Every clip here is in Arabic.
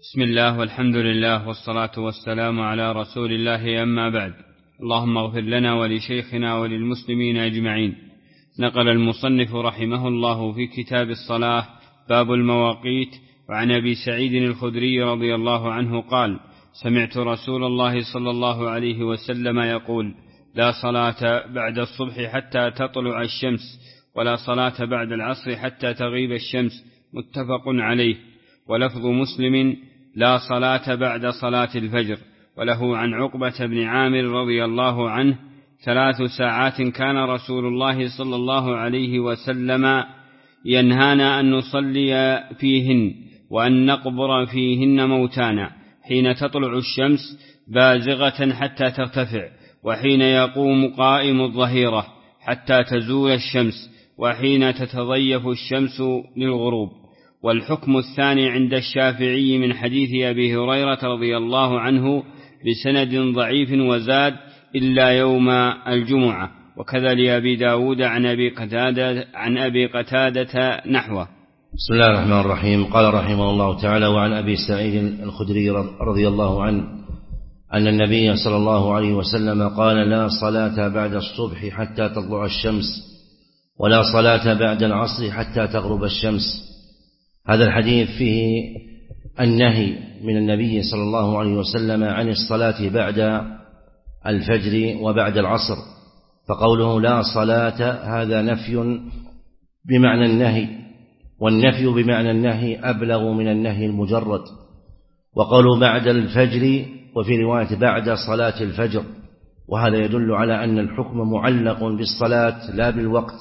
بسم الله والحمد لله والصلاة والسلام على رسول الله، أما بعد. اللهم اغفر لنا ولشيخنا وللمسلمين أجمعين. نقل المصنف رحمه الله في كتاب الصلاة باب المواقيت وعن أبي سعيد الخدري رضي الله عنه قال: سمعت رسول الله صلى الله عليه وسلم يقول: لا صلاة بعد الصبح حتى تطلع الشمس، ولا صلاة بعد العصر حتى تغيب الشمس، متفق عليه. ولفظ مسلم: لا صلاة بعد صلاة الفجر. وله عن عقبة بن عامر رضي الله عنه: 3 ساعات كان رسول الله صلى الله عليه وسلم ينهانا أن نصلي فيهن وأن نقبر فيهن موتانا، حين تطلع الشمس بازغة حتى ترتفع، وحين يقوم قائم الظهيرة حتى تزول الشمس، وحين تتضيف الشمس للغروب. والحكم الثاني عند الشافعي من حديث أبي هريرة رضي الله عنه بسند ضعيف وزاد: إلا يوم الجمعة. وكذا لأبي داود عن أبي قتادة نحوه. بسم الله الرحمن الرحيم. قال رحمه الله تعالى: وعن أبي سعيد الخدري رضي الله عنه أن النبي صلى الله عليه وسلم قال: لا صلاة بعد الصبح حتى تطلع الشمس، ولا صلاة بعد العصر حتى تغرب الشمس. هذا الحديث فيه النهي من النبي صلى الله عليه وسلم عن الصلاة بعد الفجر وبعد العصر، فقوله لا صلاة هذا نفي بمعنى النهي، والنفي بمعنى النهي أبلغ من النهي المجرد. وقوله بعد الفجر وفي رواية بعد صلاة الفجر، وهذا يدل على أن الحكم معلق بالصلاة لا بالوقت.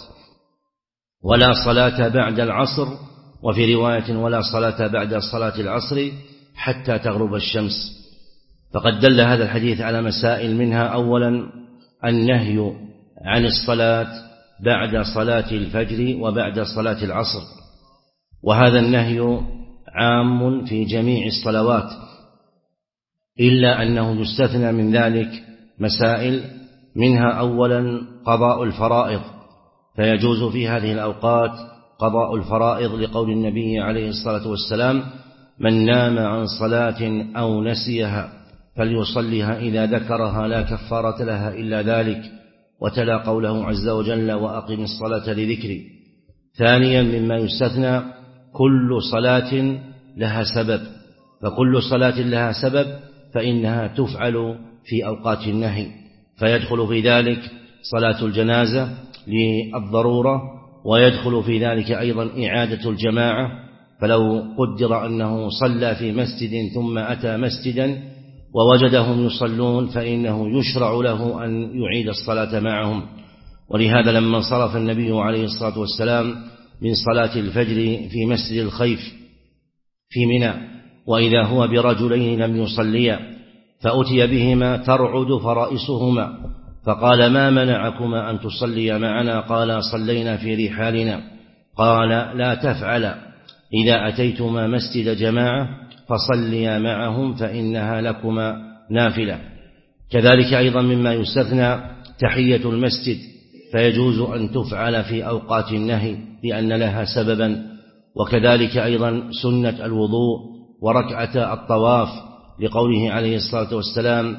ولا صلاة بعد العصر وفي رواية ولا صلاة بعد صلاة العصر حتى تغرب الشمس. فقد دل هذا الحديث على مسائل، منها أولا النهي عن الصلاة بعد صلاة الفجر وبعد صلاة العصر، وهذا النهي عام في جميع الصلوات، إلا أنه يستثنى من ذلك مسائل، منها أولا قضاء الفرائض، فيجوز في هذه الأوقات قضاء الفرائض لقول النبي عليه الصلاة والسلام: من نام عن صلاة أو نسيها فليصلها إذا ذكرها لا كفارة لها إلا ذلك، وتلا قوله عز وجل: وأقم الصلاة لذكري. ثانيا مما يستثنى كل صلاة لها سبب، فكل صلاة لها سبب فإنها تفعل في أوقات النهي، فيدخل في ذلك صلاة الجنازة للضرورة، ويدخل في ذلك أيضا إعادة الجماعة، فلو قدر أنه صلى في مسجد ثم أتى مسجدا ووجدهم يصلون فإنه يشرع له أن يعيد الصلاة معهم. ولهذا لما انصرف النبي عليه الصلاة والسلام من صلاة الفجر في مسجد الخيف في منى، وإذا هو برجلين لم يصليا، فأتي بهما ترعد فرائصهما، فقال: ما منعكما أن تصليا معنا؟ قال: صلينا في رحالنا. قال: لا تفعل، إذا أتيتما مسجد جماعة فصليا معهم فإنها لكما نافلة. كذلك أيضا مما يستثنى تحية المسجد، فيجوز أن تفعل في أوقات النهي لأن لها سببا. وكذلك أيضا سنة الوضوء وركعة الطواف، لقوله عليه الصلاة والسلام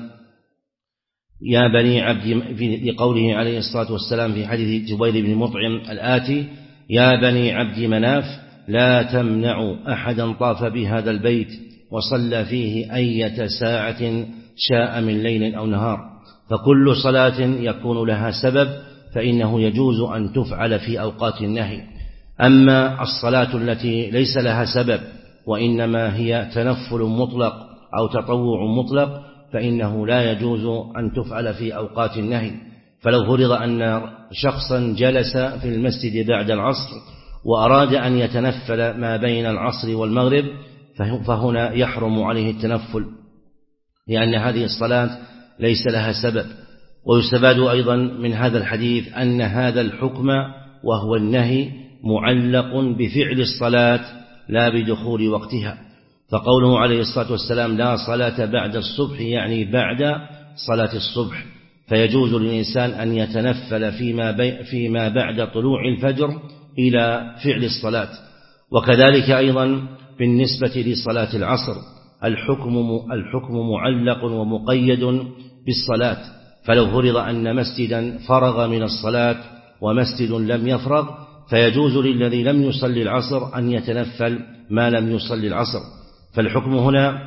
يا بني عبد، لقوله عليه الصلاة والسلام في حديث جبير بن مطعم الآتي: يا بني عبد مناف لا تمنعوا أحدا طاف بهذا البيت وصلى فيه أية ساعة شاء من ليل أو نهار. فكل صلاة يكون لها سبب فإنه يجوز أن تفعل في أوقات النهي. أما الصلاة التي ليس لها سبب وإنما هي تنفل مطلق أو تطوع مطلق فإنه لا يجوز أن تفعل في أوقات النهي. فلو فرض أن شخصا جلس في المسجد بعد العصر وأراد أن يتنفل ما بين العصر والمغرب، فهنا يحرم عليه التنفل، لأن هذه الصلاة ليس لها سبب. ويستفاد أيضا من هذا الحديث أن هذا الحكم وهو النهي معلق بفعل الصلاة لا بدخول وقتها. فقوله عليه الصلاة والسلام لا صلاة بعد الصبح يعني بعد صلاة الصبح، فيجوز للإنسان أن يتنفل فيما بعد طلوع الفجر إلى فعل الصلاة. وكذلك أيضا بالنسبة لصلاة العصر، الحكم معلق ومقيد بالصلاة. فلو فرض أن مسجدا فرغ من الصلاة ومسجد لم يفرغ فيجوز للذي لم يصلي العصر أن يتنفل ما لم يصلي العصر، فالحكم هنا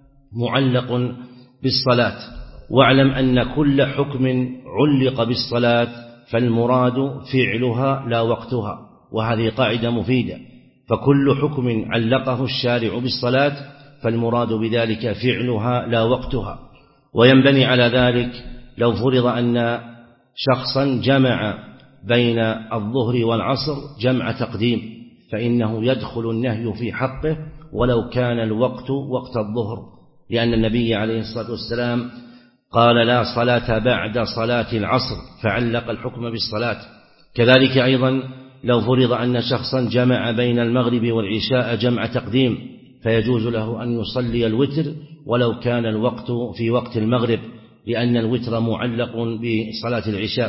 معلق بالصلاة. واعلم أن كل حكم علق بالصلاة فالمراد فعلها لا وقتها، وهذه قاعدة مفيدة، فكل حكم علقه الشارع بالصلاة فالمراد بذلك فعلها لا وقتها. وينبني على ذلك لو فرض أن شخصا جمع بين الظهر والعصر جمع تقديم فإنه يدخل النهي في حقه ولو كان الوقت وقت الظهر، لأن النبي عليه الصلاة والسلام قال لا صلاة بعد صلاة العصر فعلق الحكم بالصلاة. كذلك أيضا لو فرض أن شخصا جمع بين المغرب والعشاء جمع تقديم فيجوز له أن يصلي الوتر ولو كان الوقت في وقت المغرب، لأن الوتر معلق بصلاة العشاء.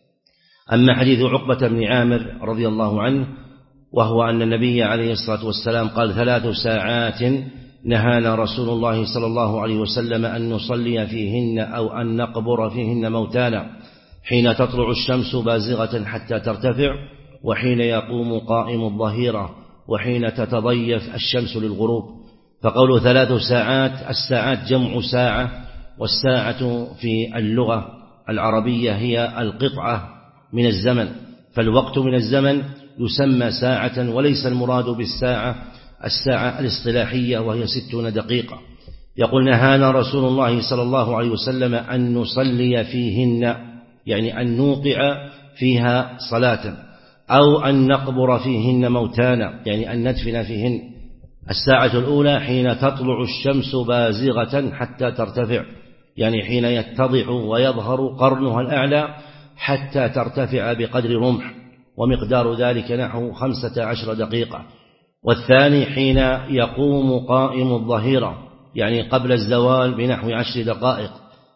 أما حديث عقبة بن عامر رضي الله عنه وهو أن النبي عليه الصلاة والسلام قال 3 ساعات نهانا رسول الله صلى الله عليه وسلم أن نصلي فيهن أو أن نقبر فيهن موتانا، حين تطلع الشمس بازغة حتى ترتفع، وحين يقوم قائم الظهيرة، وحين تتضيف الشمس للغروب. فقول 3 ساعات، الساعات جمع ساعة، والساعة في اللغة العربية هي القطعة من الزمن، فالوقت من الزمن يسمى ساعة، وليس المراد بالساعة الساعة الاصطلاحية وهي 60 دقيقة. يقول نهانا رسول الله صلى الله عليه وسلم أن نصلي فيهن، يعني أن نوقع فيها صلاة، أو أن نقبر فيهن موتانا، يعني أن ندفن فيهن. الساعة الأولى حين تطلع الشمس بازغة حتى ترتفع، يعني حين يتضح ويظهر قرنها الأعلى حتى ترتفع بقدر رمح، ومقدار ذلك نحو 15 دقيقة. والثاني حين يقوم قائم الظهيرة، يعني قبل الزوال بنحو 10 دقائق،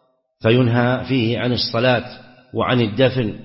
فينهى فيه عن الصلاة وعن الدفن.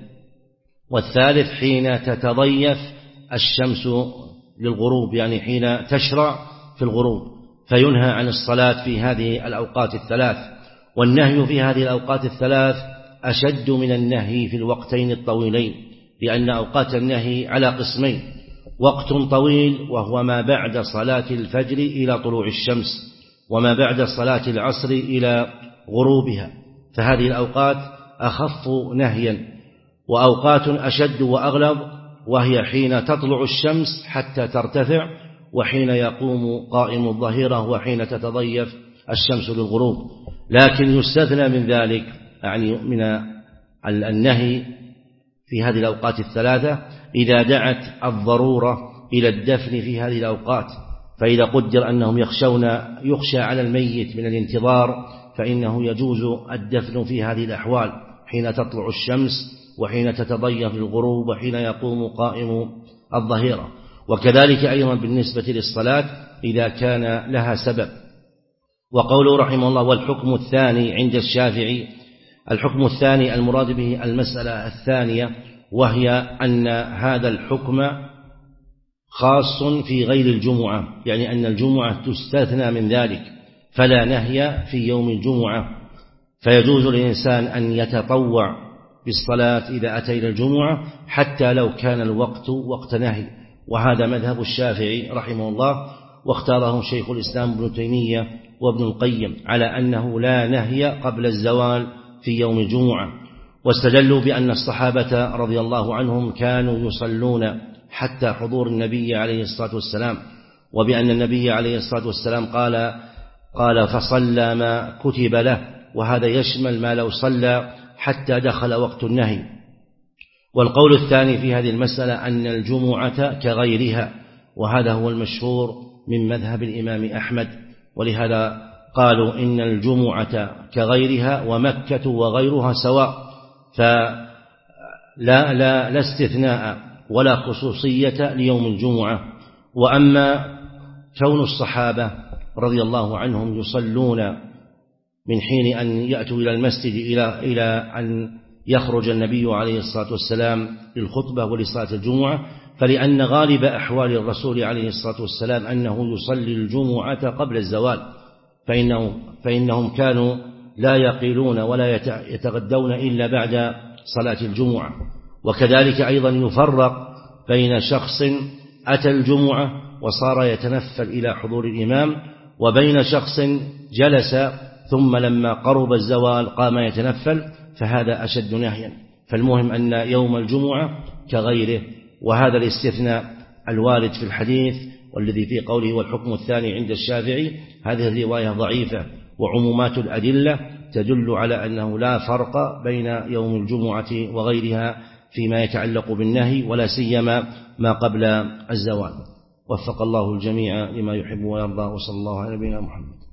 والثالث حين تتضيف الشمس للغروب، يعني حين تشرع في الغروب، فينهى عن الصلاة في هذه الأوقات الثلاث. والنهي في هذه الأوقات الثلاث أشد من النهي في الوقتين الطويلين، لأن أوقات النهي على قسمين: وقت طويل وهو ما بعد صلاة الفجر إلى طلوع الشمس، وما بعد صلاة العصر إلى غروبها، فهذه الأوقات أخف نهيا. وأوقات أشد وأغلب وهي حين تطلع الشمس حتى ترتفع، وحين يقوم قائم الظهيرة، وحين تتضيف الشمس للغروب. لكن يستثنى من ذلك، يعني من النهي في هذه الأوقات الثلاثة، إذا دعت الضرورة إلى الدفن في هذه الأوقات، فإذا قدر أنهم يخشى على الميت من الانتظار فإنه يجوز الدفن في هذه الأحوال، حين تطلع الشمس، وحين تتضيف الغروب، وحين يقوم قائم الظهيرة. وكذلك أيضا بالنسبة للصلاة إذا كان لها سبب. وقوله رحمه الله والحكم الثاني عند الشافعي، الحكم الثاني المراد به المسألة الثانية، وهي أن هذا الحكم خاص في غير الجمعة، يعني أن الجمعة تستثنى من ذلك، فلا نهي في يوم الجمعة، فيجوز للإنسان أن يتطوع بالصلاة إذا أتى إلى الجمعة حتى لو كان الوقت وقت نهي. وهذا مذهب الشافعي رحمه الله، واختاره شيخ الإسلام ابن تيمية وابن القيم على أنه لا نهي قبل الزوال في يوم الجمعة. واستدلوا بأن الصحابة رضي الله عنهم كانوا يصلون حتى حضور النبي عليه الصلاة والسلام، وبأن النبي عليه الصلاة والسلام قال فصلى ما كتب له، وهذا يشمل ما لو صلى حتى دخل وقت النهي. والقول الثاني في هذه المسألة أن الجمعة كغيرها، وهذا هو المشهور من مذهب الإمام أحمد، ولهذا قالوا إن الجمعة كغيرها ومكة وغيرها سواء، فلا استثناء ولا خصوصية ليوم الجمعة. وأما كون الصحابة رضي الله عنهم يصلون من حين أن يأتوا إلى المسجد إلى أن يخرج النبي عليه الصلاة والسلام للخطبة ولصلاة الجمعة، فلأن غالب أحوال الرسول عليه الصلاة والسلام أنه يصلي الجمعة قبل الزوال، فإنهم كانوا لا يقيلون ولا يتغدون إلا بعد صلاة الجمعة. وكذلك أيضا يفرق بين شخص أتى الجمعة وصار يتنفل إلى حضور الإمام، وبين شخص جلس ثم لما قرب الزوال قام يتنفل، فهذا أشد نهيا. فالمهم أن يوم الجمعة كغيره. وهذا الاستثناء الوارد في الحديث والذي في قوله والحكم الثاني عند الشافعي، هذه الرواية ضعيفة، وعمومات الأدلة تدل على أنه لا فرق بين يوم الجمعة وغيرها فيما يتعلق بالنهي، ولا سيما ما قبل الزوال. وفق الله الجميع لما يحب ويرضى، وصلى الله على نبينا محمد.